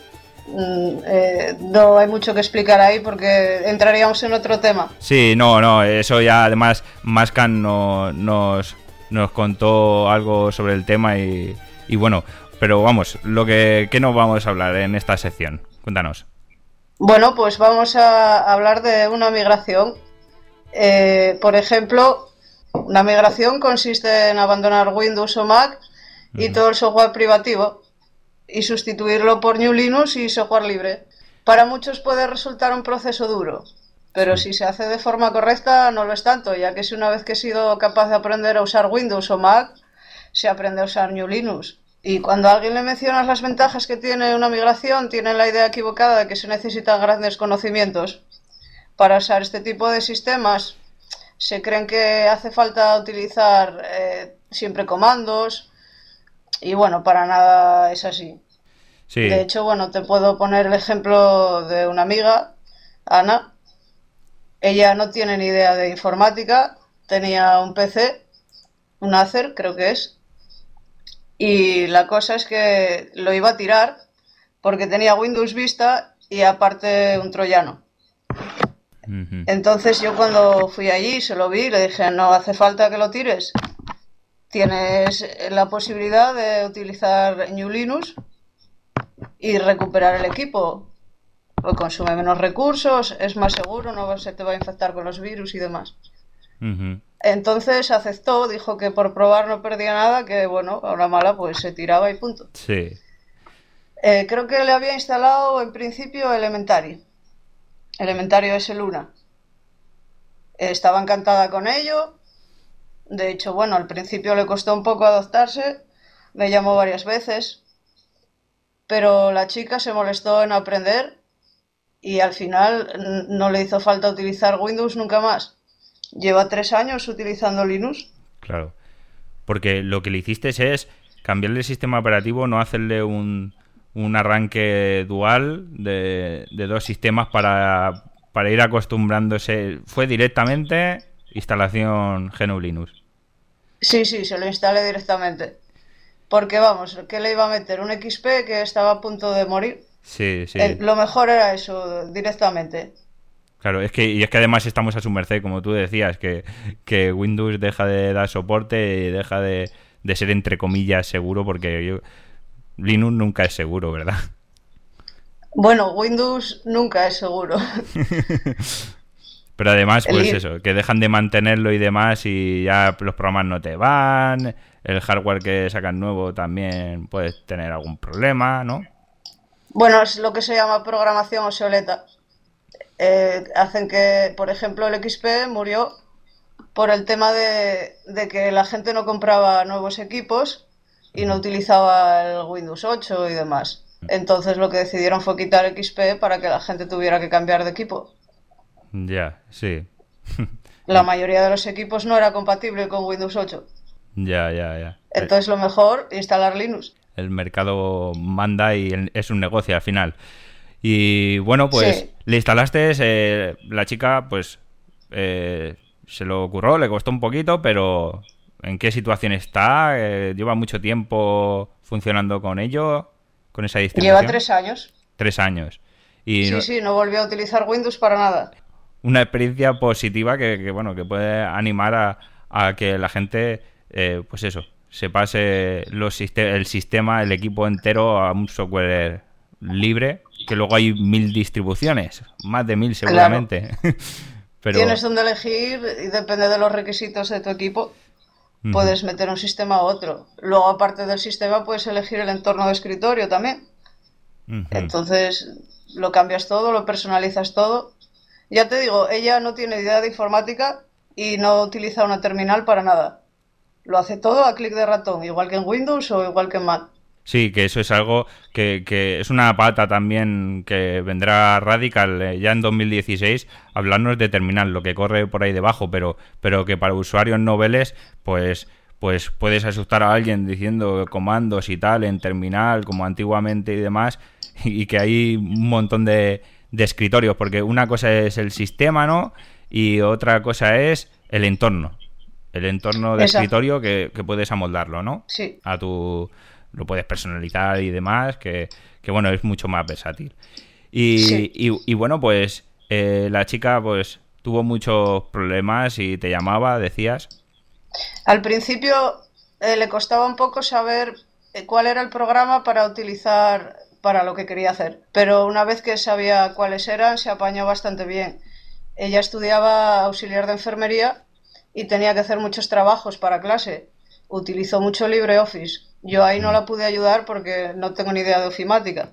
No hay mucho que explicar ahí porque entraríamos en otro tema. Sí, no, eso ya además Mascan nos contó algo sobre el tema y bueno, pero vamos, ¿qué nos vamos a hablar en esta sección? Cuéntanos. Bueno, pues vamos a hablar de una migración. Por ejemplo, una migración consiste en abandonar Windows o Mac y todo el software privativo y sustituirlo por New Linux y software libre. Para muchos puede resultar un proceso duro, pero si se hace de forma correcta no lo es tanto, ya que si una vez que he sido capaz de aprender a usar Windows o Mac, se aprende a usar New Linux. Y cuando a alguien le mencionas las ventajas que tiene una migración, tienen la idea equivocada de que se necesitan grandes conocimientos. Para usar este tipo de sistemas, se creen que hace falta utilizar siempre comandos, y bueno, para nada es así. Sí. De hecho, bueno, te puedo poner el ejemplo de una amiga, Ana. Ella no tiene ni idea de informática, tenía un PC, un Acer, creo que es, y la cosa es que lo iba a tirar porque tenía Windows Vista y aparte un troyano. Uh-huh. Entonces yo cuando fui allí se lo vi y le dije, no hace falta que lo tires. Tienes la posibilidad de utilizar New Linux y recuperar el equipo. Consume menos recursos, es más seguro, no se te va a infectar con los virus y demás. Uh-huh. Entonces aceptó, dijo que por probar no perdía nada, que bueno, a una mala pues se tiraba y punto. Sí. Creo que le había instalado en principio Elementary. Elementario es el Luna. Estaba encantada con ello De hecho, bueno, al principio le costó un poco adaptarse, me llamó varias veces, pero la chica se molestó en aprender y al final no le hizo falta utilizar Windows nunca más. Lleva 3 años utilizando Linux. Claro. Porque lo que le hiciste es cambiarle el sistema operativo, no hacerle un arranque dual de dos sistemas para ir acostumbrándose. Fue directamente instalación GNU Linux. Sí, se lo instalé directamente. Porque vamos, ¿qué le iba a meter? Un XP que estaba a punto de morir. Sí. Lo mejor era eso, directamente. Claro, es que además estamos a su merced, como tú decías, que Windows deja de dar soporte y deja de ser, entre comillas, seguro, porque Linux nunca es seguro, ¿verdad? Bueno, Windows nunca es seguro. Pero además, pues eso, que dejan de mantenerlo y demás y ya los programas no te van, el hardware que sacan nuevo también puedes tener algún problema, ¿no? Bueno, es lo que se llama programación obsoleta. Hacen que, por ejemplo, el XP murió por el tema de que la gente no compraba nuevos equipos y no utilizaba el Windows 8 y demás. Entonces lo que decidieron fue quitar XP para que la gente tuviera que cambiar de equipo. Ya, sí. La mayoría de los equipos no era compatible con Windows 8. Ya. Entonces lo mejor, instalar Linux. El mercado manda y es un negocio al final. Y bueno, pues Sí. le instalaste, la chica pues se lo ocurrió, le costó un poquito, pero ¿en qué situación está? ¿Lleva mucho tiempo funcionando con ello, con esa distribución? Lleva 3 años. 3 años. Y Sí, no volvió a utilizar Windows para nada. una experiencia positiva que bueno, que puede animar a que la gente, pues eso, se pase el sistema, el equipo entero a un software libre, que luego hay 1000 distribuciones, más de 1000 seguramente. Claro. Pero Tienes donde elegir y depende de los requisitos de tu equipo. Puedes meter un sistema u otro. Luego, aparte del sistema, puedes elegir el entorno de escritorio también. Entonces, lo cambias todo, lo personalizas todo. Ya te digo, ella no tiene idea de informática y no utiliza una terminal para nada. Lo hace todo a clic de ratón, igual que en Windows o igual que en Mac. sí, que eso es algo que es una pata también que vendrá Radical ya en 2016, hablarnos de terminal, lo que corre por ahí debajo, pero que para usuarios noveles, pues puedes asustar a alguien diciendo comandos y tal en terminal, como antiguamente y demás, y que hay un montón de escritorios, porque una cosa es el sistema, ¿no? Y otra cosa es el entorno. El entorno de Exacto. escritorio que puedes amoldarlo, ¿no? Sí. Lo puedes personalizar y demás, que bueno, es mucho más versátil. Sí. Y bueno, pues la chica pues tuvo muchos problemas y te llamaba, decías. Al principio le costaba un poco saber cuál era el programa para utilizar para lo que quería hacer, pero una vez que sabía cuáles eran, se apañó bastante bien. Ella estudiaba auxiliar de enfermería y tenía que hacer muchos trabajos para clase. Utilizó mucho LibreOffice. Yo ahí no la pude ayudar porque no tengo ni idea de ofimática.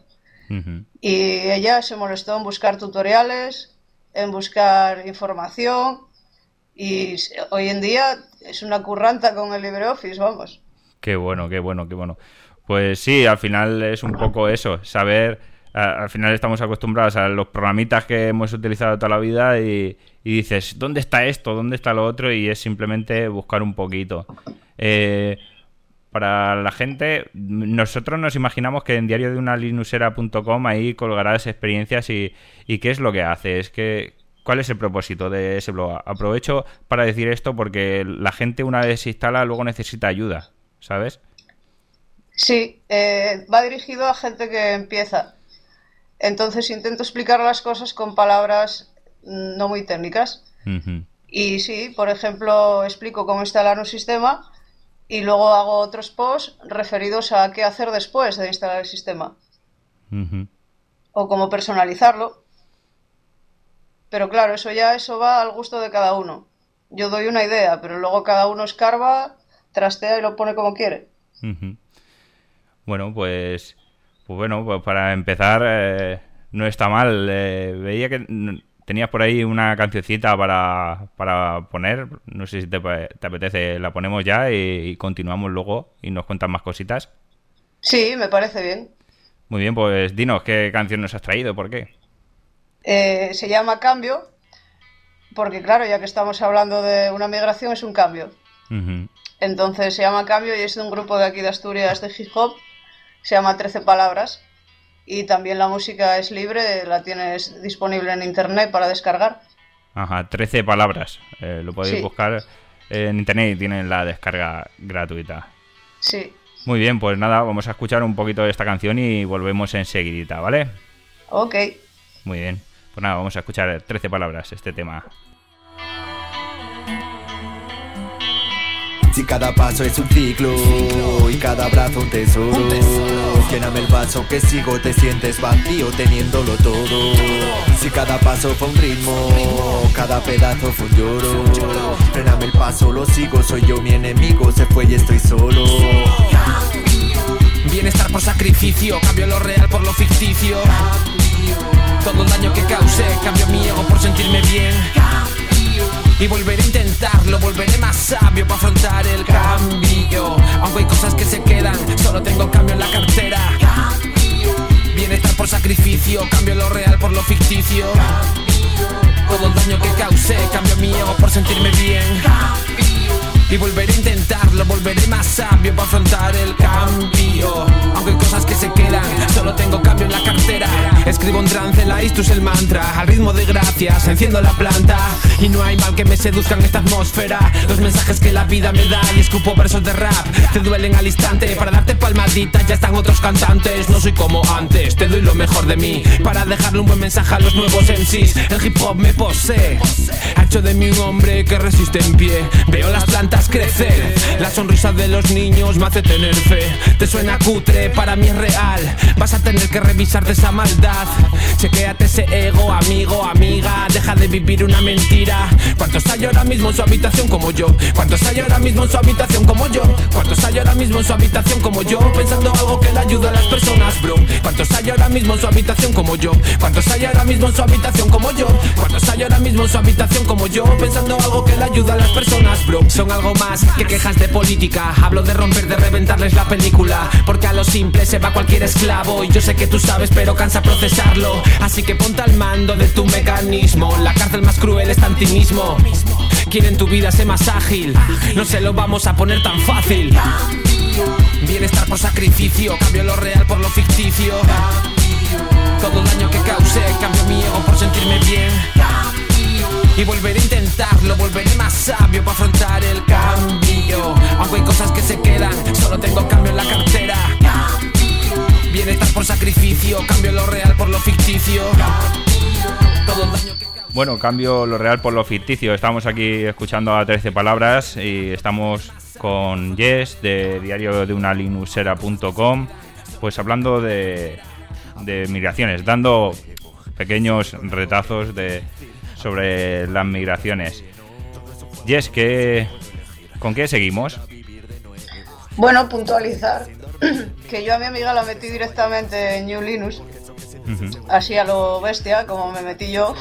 Y ella se molestó en buscar tutoriales, en buscar información, y hoy en día es una curranta con el LibreOffice, vamos. Qué bueno. Pues sí, al final es un poco eso, saber. Al final estamos acostumbrados a los programitas que hemos utilizado toda la vida y dices, ¿dónde está esto? ¿Dónde está lo otro? Y es simplemente buscar un poquito. Para la gente, nosotros nos imaginamos que en diariodeunalinusera.com ahí colgarás experiencias y qué es lo que haces, ¿cuál es el propósito de ese blog? Aprovecho para decir esto porque la gente una vez se instala luego necesita ayuda, ¿sabes? Sí, va dirigido a gente que empieza. Entonces intento explicar las cosas con palabras no muy técnicas. Y sí, por ejemplo, explico cómo instalar un sistema y luego hago otros posts referidos a qué hacer después de instalar el sistema. O cómo personalizarlo. Pero claro, eso va al gusto de cada uno. Yo doy una idea, pero luego cada uno escarba, trastea y lo pone como quiere. Bueno, pues para empezar no está mal. Veía que tenías por ahí una cancioncita para poner. No sé si te apetece, la ponemos ya y continuamos luego y nos cuentas más cositas. Sí, me parece bien. Muy bien, pues dinos qué canción nos has traído, ¿por qué? Se llama Cambio, porque claro, ya que estamos hablando de una migración, es un cambio. Uh-huh. Entonces se llama Cambio y es de un grupo de aquí de Asturias de hip hop. Se llama 13 Palabras. Y también la música es libre, la tienes disponible en internet para descargar. Ajá, 13 Palabras. Lo podéis buscar en internet y tienen la descarga gratuita. Sí. Muy bien, pues nada, vamos a escuchar un poquito de esta canción y volvemos enseguidita, ¿vale? Ok. Muy bien. Pues nada, vamos a escuchar 13 Palabras, este tema. Si cada paso es un ciclo y cada abrazo un tesoro, lléname el vaso que sigo, te sientes vacío teniéndolo todo. Si cada paso fue un ritmo, cada pedazo fue un lloro, fréname el paso, lo sigo, soy yo mi enemigo, se fue y estoy solo. Bienestar por sacrificio, cambio lo real por lo ficticio. Todo el daño que causé, cambio mi ego por sentirme bien. Y volveré a intentarlo, volveré más sabio para afrontar el cambio. Aunque hay cosas que se quedan, solo tengo cambio en la cartera. Bienestar por sacrificio, cambio lo real por lo ficticio. Todo el daño que causé, cambio mi ego por sentirme bien. Y volveré a intentarlo, volveré más sabio para afrontar el cambio. Aunque hay cosas que se quedan, solo tengo cambio en la cartera. Escribo un trance, la Istus el mantra. Al ritmo de gracias, enciendo la planta. Y no hay mal que me seduzca en esta atmósfera. Los mensajes que la vida me da y escupo versos de rap. Te duelen al instante, para darte palmaditas ya están otros cantantes. No soy como antes, te doy lo mejor de mí, para dejarle un buen mensaje a los nuevos MCs. El hip hop me posee, ha hecho de mí un hombre que resiste en pie. Veo las plantas crecer, la sonrisa de los niños me hace tener fe. Te suena cutre, para mí es real, vas a tener que revisarte esa maldad. Chequéate ese ego, amigo, amiga, deja de vivir una mentira. ¿Cuántos hay ahora mismo en su habitación como yo? ¿Cuántos hay ahora mismo en su habitación como yo? ¿Cuántos hay ahora mismo en su habitación como yo? Pensando algo que le ayude a las personas, bro. ¿Cuántos hay ahora mismo en su habitación como yo? ¿Cuántos hay ahora mismo en su habitación como yo? ¿Cuántos hay ahora mismo en su habitación como yo? Pensando algo que le ayude a las personas, bro. Son algo más que quejas de política. Hablo de romper, de reventarles la película, porque a lo simple se va cualquier esclavo. Y yo sé que tú sabes, pero cansa procesarlo. Así que ponte al mando de tu mecanismo. La cárcel más cruel está en ti mismo. Quieren tu vida ser más ágil, no se lo vamos a poner tan fácil. Bienestar por sacrificio, cambio lo real por lo ficticio. Todo el daño que causé, cambio mi ego por sentirme bien. Y volveré a intentarlo, volveré más sabio para afrontar el cambio. Aunque hay cosas que se quedan, solo tengo cambio en la cartera. Bienestar por sacrificio, cambio lo real por lo ficticio. Todo el daño que... Bueno, cambio lo real por lo ficticio. Estamos aquí escuchando a 13 Palabras y estamos con Jess de diariodeunalinusera.com, pues hablando de migraciones, dando pequeños retazos sobre las migraciones. Jess, ¿con qué seguimos? Bueno, puntualizar que yo a mi amiga la metí directamente en New Linux. Así a lo bestia, como me metí yo.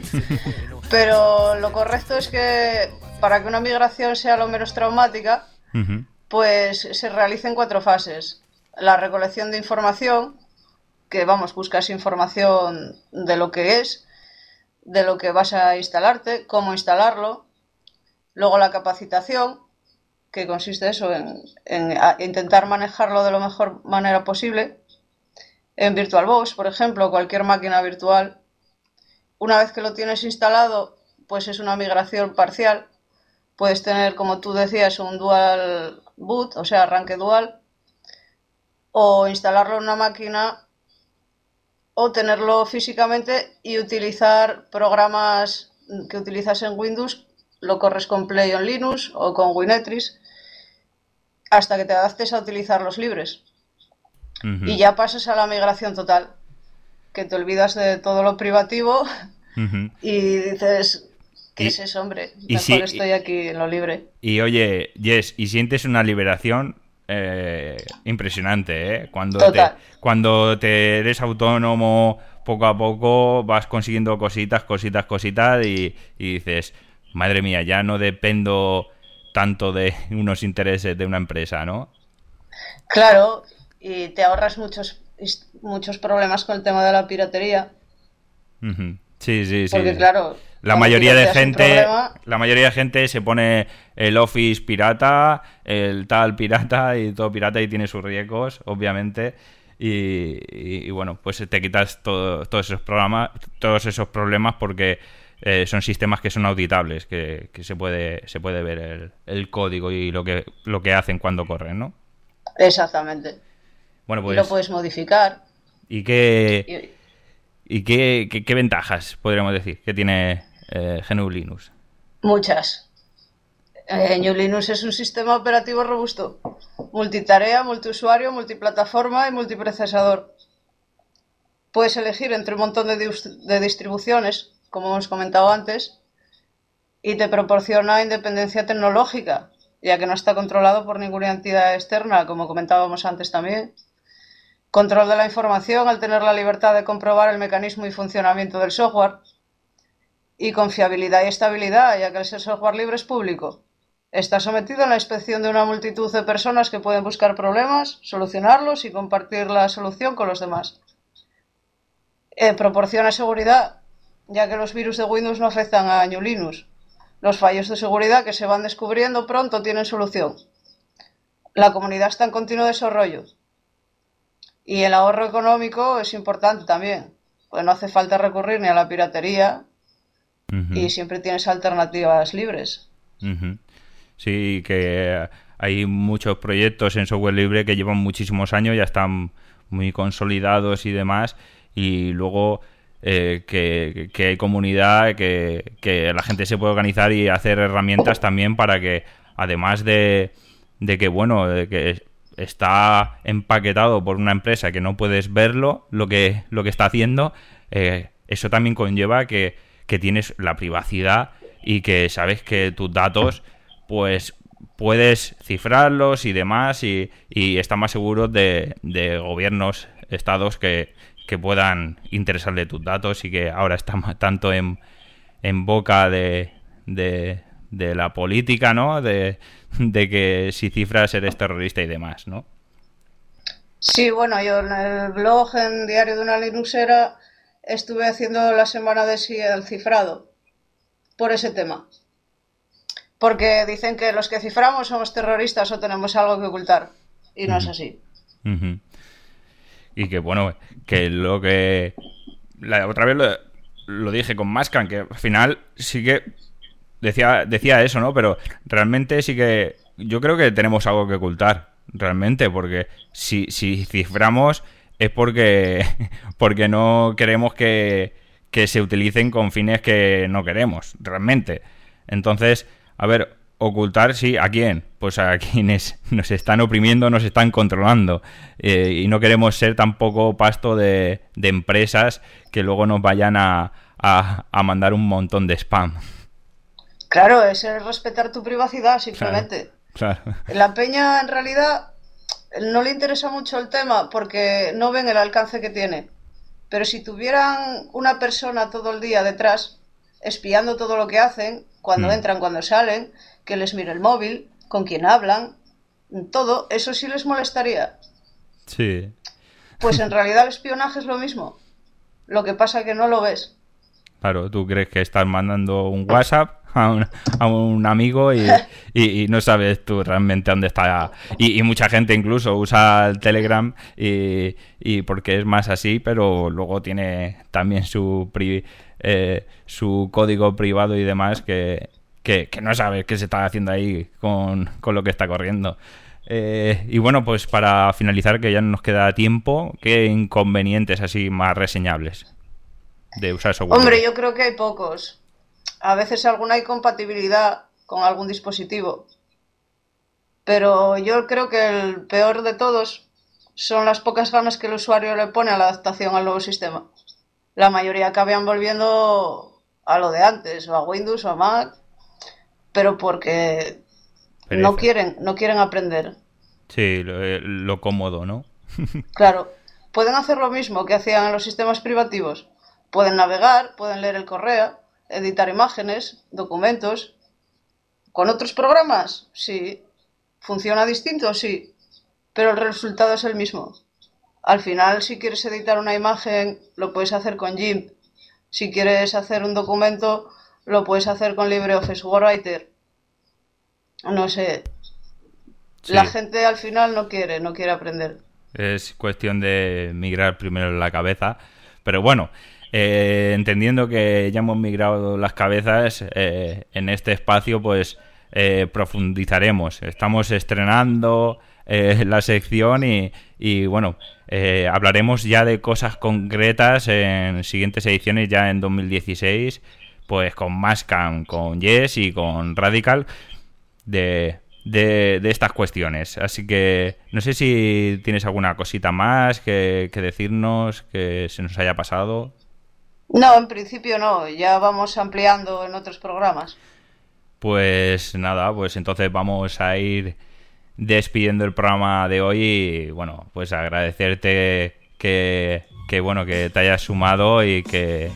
Pero lo correcto es que para que una migración sea lo menos traumática, pues se realiza en 4 fases. La recolección de información, que buscas información de lo que es, de lo que vas a instalarte, cómo instalarlo. Luego la capacitación, que consiste eso en intentar manejarlo de la mejor manera posible. En VirtualBox, por ejemplo, cualquier máquina virtual. Una vez que lo tienes instalado, pues es una migración parcial. Puedes tener, como tú decías, un dual boot, o sea, arranque dual, o instalarlo en una máquina, o tenerlo físicamente y utilizar programas que utilizas en Windows, lo corres con Play on Linux o con Winetris, hasta que te adaptes a utilizar los libres. Y ya pasas a la migración total, que te olvidas de todo lo privativo y dices, ¿qué es eso, hombre? Mejor estoy aquí en lo libre. Y oye, Jess, y sientes una liberación impresionante, ¿eh? Cuando te eres autónomo, poco a poco vas consiguiendo cositas y dices, madre mía, ya no dependo tanto de unos intereses de una empresa, ¿no? Claro, y te ahorras muchos problemas con el tema de la piratería. Uh-huh. Sí. Porque claro, la mayoría de gente se pone el Office pirata, el tal pirata y todo pirata y tiene sus riesgos, obviamente. Y bueno, pues te quitas todos esos problemas porque son sistemas que son auditables, que se puede ver el código y lo que hacen cuando corren, ¿no? Exactamente. Bueno, pues, y lo puedes modificar. ¿Y qué ventajas podríamos decir que tiene GNU Linux? Muchas. GNU Linux es un sistema operativo robusto, multitarea, multiusuario, multiplataforma y multiprocesador. Puedes elegir entre un montón de distribuciones, como hemos comentado antes, y te proporciona independencia tecnológica, ya que no está controlado por ninguna entidad externa, como comentábamos antes también. Control de la información al tener la libertad de comprobar el mecanismo y funcionamiento del software. Y confiabilidad y estabilidad, ya que el software libre es público. Está sometido a la inspección de una multitud de personas que pueden buscar problemas, solucionarlos y compartir la solución con los demás. Proporciona seguridad, ya que los virus de Windows no afectan a GNU Linux. Los fallos de seguridad que se van descubriendo pronto tienen solución. La comunidad está en continuo desarrollo. Y el ahorro económico es importante también, pues no hace falta recurrir ni a la piratería y siempre tienes alternativas libres. Uh-huh. Sí, que hay muchos proyectos en software libre que llevan muchísimos años, ya están muy consolidados y demás, y luego que hay comunidad, que la gente se puede organizar y hacer herramientas también para que, además de que está empaquetado por una empresa que no puedes verlo, lo que está haciendo, eso también conlleva que tienes la privacidad y que sabes que tus datos pues puedes cifrarlos y demás y están más seguros de gobiernos, estados que puedan interesarle tus datos y que ahora está tanto en boca de la política, ¿no? De que si cifras eres terrorista y demás, ¿no? Sí, bueno, yo en el blog, en Diario de una Linuxera, estuve haciendo la semana de sí el cifrado por ese tema. Porque dicen que los que ciframos somos terroristas o tenemos algo que ocultar. Y no es así. Uh-huh. Y que bueno, que la otra vez lo dije con Mascan, que al final sí que decía eso, ¿no? Pero realmente sí que yo creo que tenemos algo que ocultar, realmente, porque si ciframos es porque no queremos que se utilicen con fines que no queremos, realmente. Entonces, a ver, ocultar, sí, ¿a quién? Pues a quienes nos están oprimiendo, nos están controlando. Y no queremos ser tampoco pasto de empresas que luego nos vayan a mandar un montón de spam. Claro, es respetar tu privacidad, simplemente. Claro. La peña, en realidad, no le interesa mucho el tema porque no ven el alcance que tiene. Pero si tuvieran una persona todo el día detrás, espiando todo lo que hacen, cuando entran, cuando salen, que les mire el móvil, con quién hablan, todo, eso sí les molestaría. Sí. Pues en realidad el espionaje es lo mismo. Lo que pasa es que no lo ves. Claro, tú crees que estás mandando un WhatsApp a un amigo y no sabes tú realmente dónde está. Y mucha gente incluso usa el Telegram y porque es más así, pero luego tiene también su código privado y demás que no sabes qué se está haciendo ahí con lo que está corriendo. Y bueno, pues para finalizar, que ya no nos queda tiempo, ¿qué inconvenientes así más reseñables de usar software? Hombre, yo creo que hay pocos. A veces alguna incompatibilidad con algún dispositivo. Pero yo creo que el peor de todos son las pocas ganas que el usuario le pone a la adaptación al nuevo sistema. La mayoría acaban volviendo a lo de antes, o a Windows o a Mac, pero porque no quieren aprender. Sí, lo cómodo, ¿no? Claro. pueden hacer lo mismo que hacían en los sistemas privativos. Pueden navegar, pueden leer el correo, editar imágenes, documentos. ¿Con otros programas? Sí. ¿Funciona distinto? Sí. Pero el resultado es el mismo. Al final, si quieres editar una imagen, lo puedes hacer con GIMP. Si quieres hacer un documento, lo puedes hacer con LibreOffice Writer. No sé. Sí. La gente al final no quiere aprender. Es cuestión de migrar primero la cabeza. Pero bueno, entendiendo que ya hemos migrado las cabezas, en este espacio pues profundizaremos. Estamos estrenando la sección y bueno, hablaremos ya de cosas concretas en siguientes ediciones, ya en 2016, pues con Mashcam, con Yes y con Radical, de estas cuestiones. Así que no sé si tienes alguna cosita más que decirnos, que se nos haya pasado. No, en principio no, ya vamos ampliando en otros programas. Pues nada, pues entonces vamos a ir despidiendo el programa de hoy y bueno, pues agradecerte que bueno, que te hayas sumado y que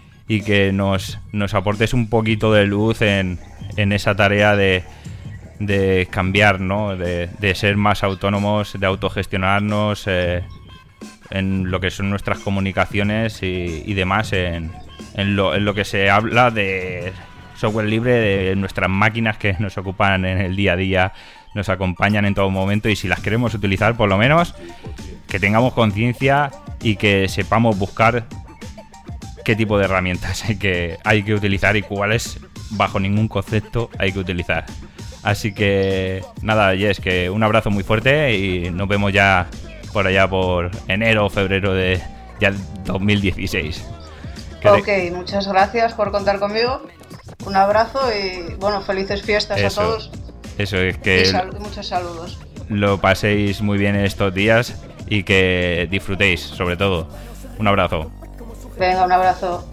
nos aportes un poquito de luz en esa tarea de cambiar, ¿no? De ser más autónomos, de autogestionarnos en lo que son nuestras comunicaciones y demás, en lo que se habla de software libre, de nuestras máquinas que nos ocupan en el día a día, nos acompañan en todo momento, y si las queremos utilizar, por lo menos que tengamos conciencia y que sepamos buscar qué tipo de herramientas hay que utilizar y cuáles bajo ningún concepto hay que utilizar. Así que nada, Jess, que un abrazo muy fuerte y nos vemos ya por allá por enero o febrero de ya 2016. Ok, muchas gracias por contar conmigo. Un abrazo y bueno, felices fiestas a todos. Eso es, que y muchos saludos. Lo paséis muy bien estos días y que disfrutéis, sobre todo. Un abrazo. Venga, un abrazo.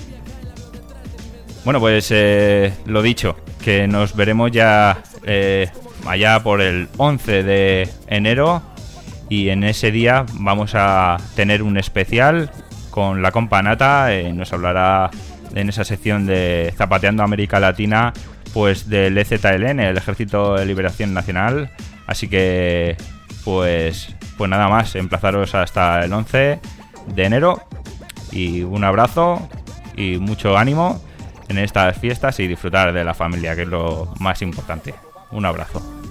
Bueno, pues lo dicho, que nos veremos ya allá por el 11 de enero, y en ese día vamos a tener un especial con la compa Nata. Nos hablará en esa sección de Zapateando América Latina, pues del EZLN, el Ejército de Liberación Nacional. Así que pues nada más, emplazaros hasta el 11 de enero y un abrazo y mucho ánimo en estas fiestas y disfrutar de la familia, que es lo más importante. Un abrazo.